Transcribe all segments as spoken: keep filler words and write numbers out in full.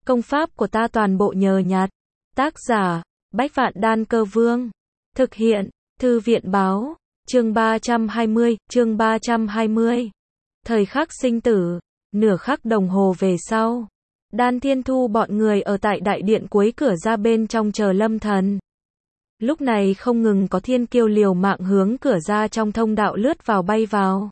Công pháp của ta toàn bộ nhờ nhặt. Tác giả, Bách Vạn Đan Cơ Vương. Thực hiện, Thư viện báo. Chương ba trăm hai mươi, chương ba trăm hai mươi. Thời khắc sinh tử, nửa khắc đồng hồ về sau. Đan Thiên Thu bọn người ở tại đại điện cuối cửa ra bên trong chờ Lâm Thần. Lúc này không ngừng có thiên kiêu liều mạng hướng cửa ra trong thông đạo lướt vào bay vào.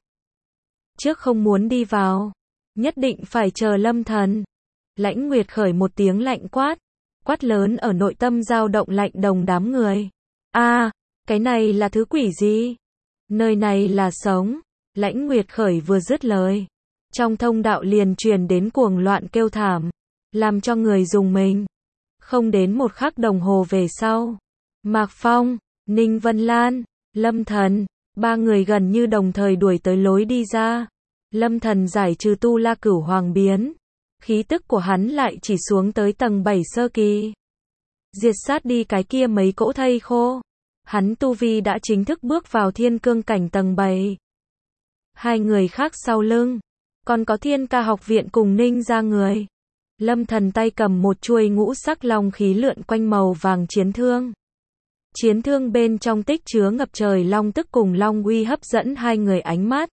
Trước không muốn đi vào, nhất định phải chờ Lâm Thần. Lãnh Nguyệt khởi một tiếng lạnh quát, quát lớn ở nội tâm dao động lạnh đồng đám người. A, cái này là thứ quỷ gì? Nơi này là sống. Lãnh Nguyệt khởi vừa dứt lời, trong thông đạo liền truyền đến cuồng loạn kêu thảm, làm cho người dùng mình. Không đến một khắc đồng hồ về sau, Mạc Phong, Ninh Vân Lan, Lâm Thần, ba người gần như đồng thời đuổi tới lối đi ra. Lâm Thần giải trừ tu la cửu hoàng biến, khí tức của hắn lại chỉ xuống tới tầng bảy sơ kỳ. Diệt sát đi cái kia mấy cỗ thây khô, hắn tu vi đã chính thức bước vào thiên cương cảnh tầng bảy. Hai người khác sau lưng, còn có Thiên Ca học viện cùng Ninh ra người. Lâm Thần tay cầm một chuôi ngũ sắc long khí lượn quanh màu vàng chiến thương. Chiến thương bên trong tích chứa ngập trời long tức cùng long uy hấp dẫn hai người ánh mắt.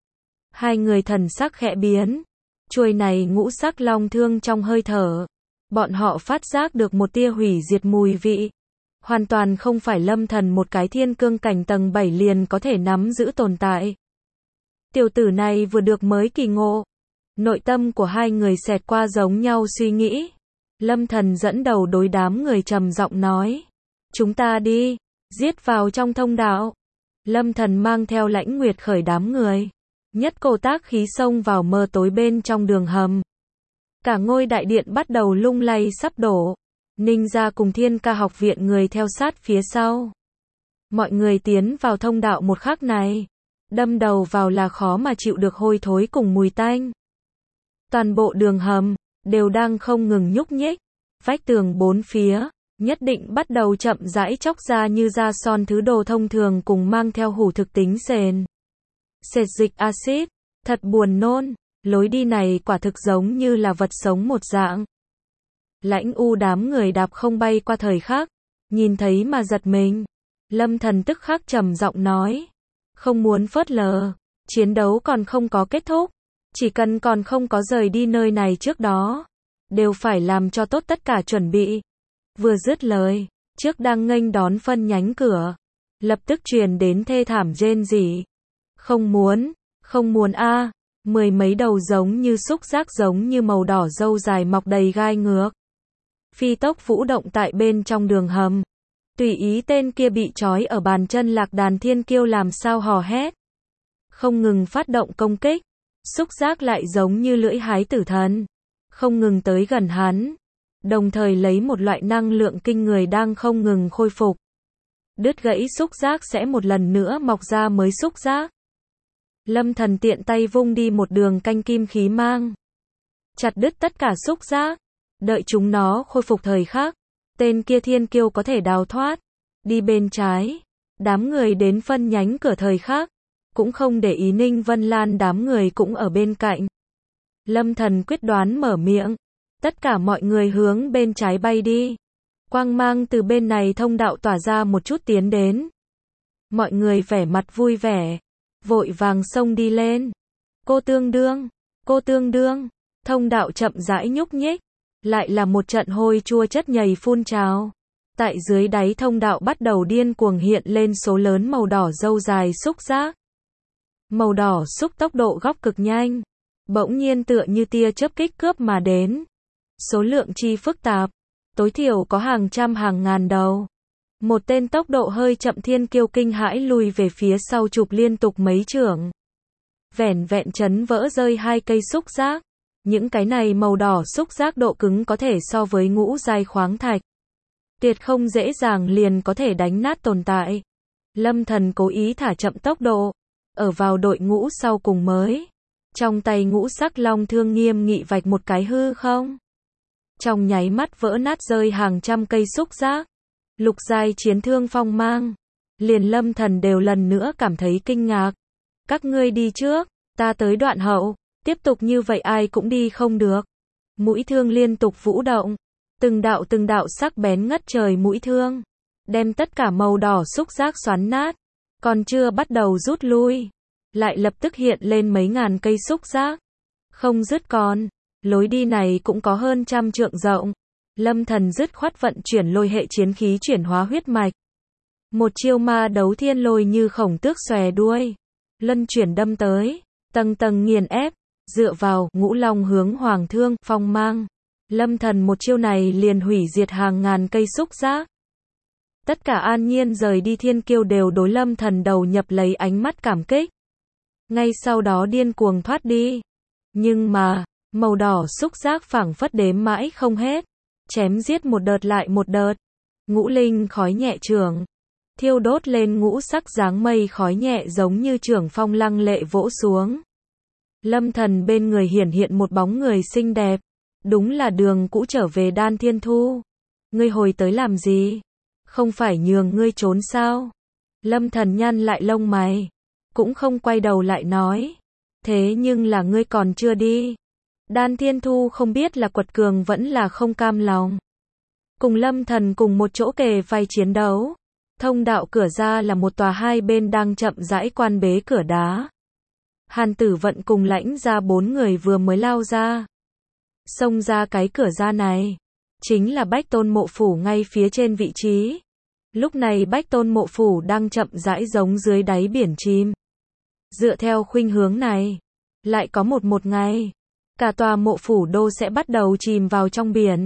Hai người thần sắc khẽ biến. Chuôi này ngũ sắc long thương trong hơi thở, bọn họ phát giác được một tia hủy diệt mùi vị. Hoàn toàn không phải Lâm Thần một cái thiên cương cảnh tầng bảy liền có thể nắm giữ tồn tại. Tiểu tử này vừa được mới kỳ ngộ. Nội tâm của hai người xẹt qua giống nhau suy nghĩ. Lâm Thần dẫn đầu đối đám người trầm giọng nói. Chúng ta đi, giết vào trong thông đạo. Lâm Thần mang theo Lãnh Nguyệt khởi đám người. Nhất cổ tác khí xông vào mờ tối bên trong đường hầm. Cả ngôi đại điện bắt đầu lung lay sắp đổ. Ninh gia cùng Thiên Ca học viện người theo sát phía sau. Mọi người tiến vào thông đạo một khắc này, đâm đầu vào là khó mà chịu được hôi thối cùng mùi tanh. Toàn bộ đường hầm đều đang không ngừng nhúc nhích, vách tường bốn phía nhất định bắt đầu chậm rãi chóc ra như da son thứ đồ thông thường cùng mang theo hủ thực tính sền. Sệt dịch axit, thật buồn nôn, lối đi này quả thực giống như là vật sống một dạng. Lãnh U đám người đạp không bay qua thời khắc, nhìn thấy mà giật mình. Lâm Thần tức khắc trầm giọng nói, không muốn phớt lờ, chiến đấu còn không có kết thúc, chỉ cần còn không có rời đi nơi này trước đó, đều phải làm cho tốt tất cả chuẩn bị. Vừa dứt lời, trước đang nghênh đón phân nhánh cửa, lập tức truyền đến thê thảm rên rỉ. Không muốn, không muốn a, mười mấy đầu giống như xúc giác giống như màu đỏ râu dài mọc đầy gai ngược. Phi tốc vũ động tại bên trong đường hầm. Tùy ý tên kia bị trói ở bàn chân lạc đàn thiên kiêu làm sao hò hét. Không ngừng phát động công kích. Xúc giác lại giống như lưỡi hái tử thần. Không ngừng tới gần hắn. Đồng thời lấy một loại năng lượng kinh người đang không ngừng khôi phục. Đứt gãy xúc giác sẽ một lần nữa mọc ra mới xúc giác. Lâm Thần tiện tay vung đi một đường canh kim khí mang. Chặt đứt tất cả xúc giác. Đợi chúng nó khôi phục thời khắc, tên kia thiên kiêu có thể đào thoát. Đi bên trái, đám người đến phân nhánh cửa thời khắc, cũng không để ý Ninh Vân Lan đám người cũng ở bên cạnh. Lâm Thần quyết đoán mở miệng, tất cả mọi người hướng bên trái bay đi. Quang mang từ bên này thông đạo tỏa ra một chút tiến đến. Mọi người vẻ mặt vui vẻ, vội vàng xông đi lên. Cô tương đương, cô tương đương, thông đạo chậm rãi nhúc nhích. Lại là một trận hôi chua chất nhầy phun trào. Tại dưới đáy thông đạo bắt đầu điên cuồng hiện lên số lớn màu đỏ râu dài xúc giác. Màu đỏ xúc tốc độ góc cực nhanh. Bỗng nhiên tựa như tia chớp kích cướp mà đến. Số lượng chi phức tạp. Tối thiểu có hàng trăm hàng ngàn đầu. Một tên tốc độ hơi chậm thiên kiêu kinh hãi lùi về phía sau chụp liên tục mấy chưởng. Vẻn vẹn chấn vỡ rơi hai cây xúc giác. Những cái này màu đỏ xúc giác độ cứng có thể so với ngũ giai khoáng thạch. Tuyệt không dễ dàng liền có thể đánh nát tồn tại. Lâm Thần cố ý thả chậm tốc độ, ở vào đội ngũ sau cùng mới. Trong tay ngũ sắc long thương nghiêm nghị vạch một cái hư không. Trong nháy mắt vỡ nát rơi hàng trăm cây xúc giác. Lục giai chiến thương phong mang. Liền Lâm Thần đều lần nữa cảm thấy kinh ngạc. Các ngươi đi trước, ta tới đoạn hậu. Tiếp tục như vậy ai cũng đi không được. Mũi thương liên tục vũ động. Từng đạo từng đạo sắc bén ngất trời mũi thương. Đem tất cả màu đỏ xúc giác xoắn nát. Còn chưa bắt đầu rút lui. Lại lập tức hiện lên mấy ngàn cây xúc giác. Không dứt còn. Lối đi này cũng có hơn trăm trượng rộng. Lâm Thần dứt khoát vận chuyển lôi hệ chiến khí chuyển hóa huyết mạch. Một chiêu ma đấu thiên lôi như khổng tước xòe đuôi. Luân chuyển đâm tới. Tầng tầng nghiền ép. Dựa vào ngũ long hướng hoàng thương, phong mang. Lâm Thần một chiêu này liền hủy diệt hàng ngàn cây xúc giác. Tất cả an nhiên rời đi thiên kiêu đều đối Lâm Thần đầu nhập lấy ánh mắt cảm kích. Ngay sau đó điên cuồng thoát đi. Nhưng mà, màu đỏ xúc giác phảng phất đếm mãi không hết. Chém giết một đợt lại một đợt. Ngũ linh khói nhẹ trường. Thiêu đốt lên ngũ sắc dáng mây khói nhẹ giống như trường phong lăng lệ vỗ xuống. Lâm Thần bên người hiển hiện một bóng người xinh đẹp. Đúng là đường cũ trở về Đan Thiên Thu. Ngươi hồi tới làm gì? Không phải nhường ngươi trốn sao? Lâm Thần nhăn lại lông mày. Cũng không quay đầu lại nói. Thế nhưng là ngươi còn chưa đi. Đan Thiên Thu không biết là quật cường vẫn là không cam lòng. Cùng Lâm Thần cùng một chỗ kề vai chiến đấu. Thông đạo cửa ra là một tòa hai bên đang chậm rãi quan bế cửa đá. Hàn Tử Vận cùng Lãnh ra bốn người vừa mới lao ra. Xông ra cái cửa ra này. Chính là Bách Tôn Mộ Phủ ngay phía trên vị trí. Lúc này Bách Tôn Mộ Phủ đang chậm rãi giống dưới đáy biển chìm. Dựa theo khuynh hướng này, lại có một một ngày, cả tòa mộ phủ đô sẽ bắt đầu chìm vào trong biển.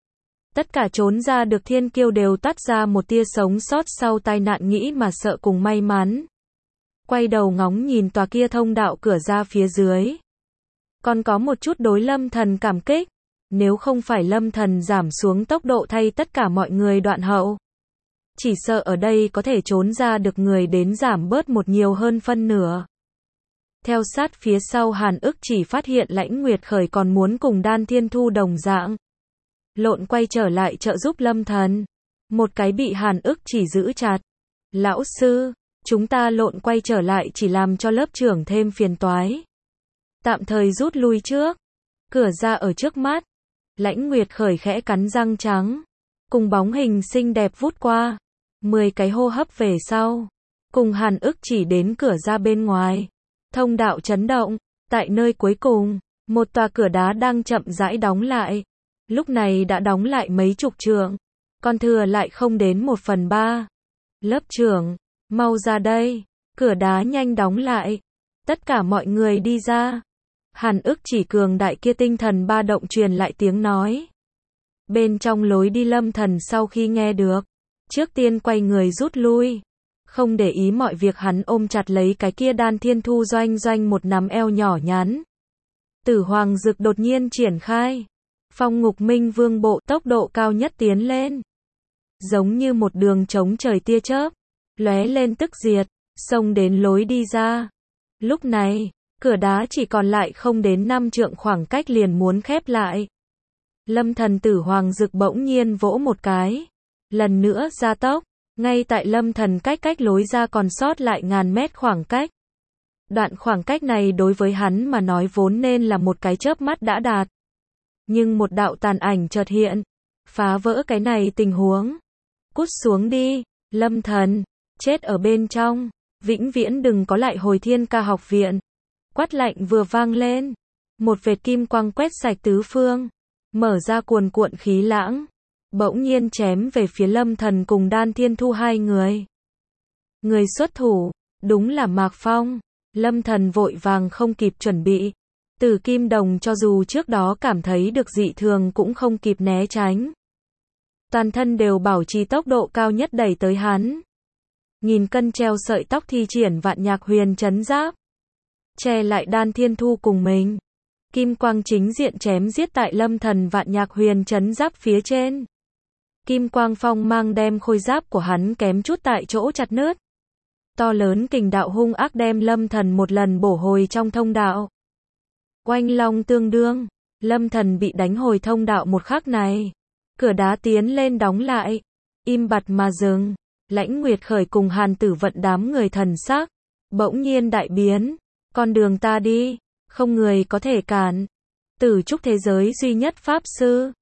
Tất cả trốn ra được thiên kiêu đều tắt ra một tia sống sót sau tai nạn nghĩ mà sợ cùng may mắn. Quay đầu ngóng nhìn tòa kia thông đạo cửa ra phía dưới. Còn có một chút đối Lâm Thần cảm kích. Nếu không phải Lâm Thần giảm xuống tốc độ thay tất cả mọi người đoạn hậu. Chỉ sợ ở đây có thể trốn ra được người đến giảm bớt một nhiều hơn phân nửa. Theo sát phía sau Hàn Ức chỉ phát hiện Lãnh Nguyệt Khởi còn muốn cùng Đan Thiên Thu đồng dạng. Lộn quay trở lại trợ giúp Lâm Thần. Một cái bị Hàn Ức chỉ giữ chặt. Lão sư, chúng ta lộn quay trở lại chỉ làm cho lớp trưởng thêm phiền toái. Tạm thời rút lui trước. Cửa ra ở trước mắt. Lãnh Nguyệt Khởi khẽ cắn răng trắng. Cùng bóng hình xinh đẹp vút qua. Mười cái hô hấp về sau. Cùng Hàn Ức chỉ đến cửa ra bên ngoài. Thông đạo chấn động. Tại nơi cuối cùng, một tòa cửa đá đang chậm rãi đóng lại. Lúc này đã đóng lại mấy chục trượng. Còn thừa lại không đến một phần ba. Lớp trưởng, mau ra đây. Cửa đá nhanh đóng lại. Tất cả mọi người đi ra. Hàn Ức chỉ cường đại kia tinh thần ba động truyền lại tiếng nói. Bên trong lối đi Lâm Thần sau khi nghe được, trước tiên quay người rút lui. Không để ý mọi việc hắn ôm chặt lấy cái kia Đan Thiên Thu doanh doanh một nắm eo nhỏ nhắn. Tử Hoàng Dực đột nhiên triển khai. Phong Ngục Minh Vương bộ tốc độ cao nhất tiến lên. Giống như một đường chống trời tia chớp. Lóe lên tức diệt, xông đến lối đi ra. Lúc này, cửa đá chỉ còn lại không đến năm trượng khoảng cách liền muốn khép lại. Lâm Thần Tử Hoàng Dực bỗng nhiên vỗ một cái. Lần nữa gia tốc. Ngay tại Lâm Thần cách cách lối ra còn sót lại ngàn mét khoảng cách. Đoạn khoảng cách này đối với hắn mà nói vốn nên là một cái chớp mắt đã đạt. Nhưng một đạo tàn ảnh chợt hiện. Phá vỡ cái này tình huống. Cút xuống đi, Lâm Thần. Chết ở bên trong. Vĩnh viễn đừng có lại hồi Thiên Ca học viện. Quát lạnh vừa vang lên. Một vệt kim quang quét sạch tứ phương. Mở ra cuồn cuộn khí lãng. Bỗng nhiên chém về phía Lâm Thần cùng Đan Thiên Thu hai người. Người xuất thủ, đúng là Mạc Phong. Lâm Thần vội vàng không kịp chuẩn bị. Tử Kim Đồng cho dù trước đó cảm thấy được dị thường cũng không kịp né tránh. Toàn thân đều bảo trì tốc độ cao nhất đẩy tới hắn. Nghìn cân treo sợi tóc thi triển Vạn Nhạc Huyền Chấn Giáp. Che lại Đan Thiên Thu cùng mình. Kim quang chính diện chém giết tại Lâm Thần Vạn Nhạc Huyền Chấn Giáp phía trên. Kim quang phong mang đem khôi giáp của hắn kém chút tại chỗ chặt nứt. To lớn kình đạo hung ác đem Lâm Thần một lần bổ hồi trong thông đạo. Oanh long tương đương, Lâm Thần bị đánh hồi thông đạo một khắc này. Cửa đá tiến lên đóng lại. Im bặt mà dừng. Lãnh Nguyệt Khởi cùng Hàn Tử Vận đám người thần sắc. Bỗng nhiên đại biến. Con đường ta đi, không người có thể cản. Từ chúc thế giới duy nhất Pháp Sư.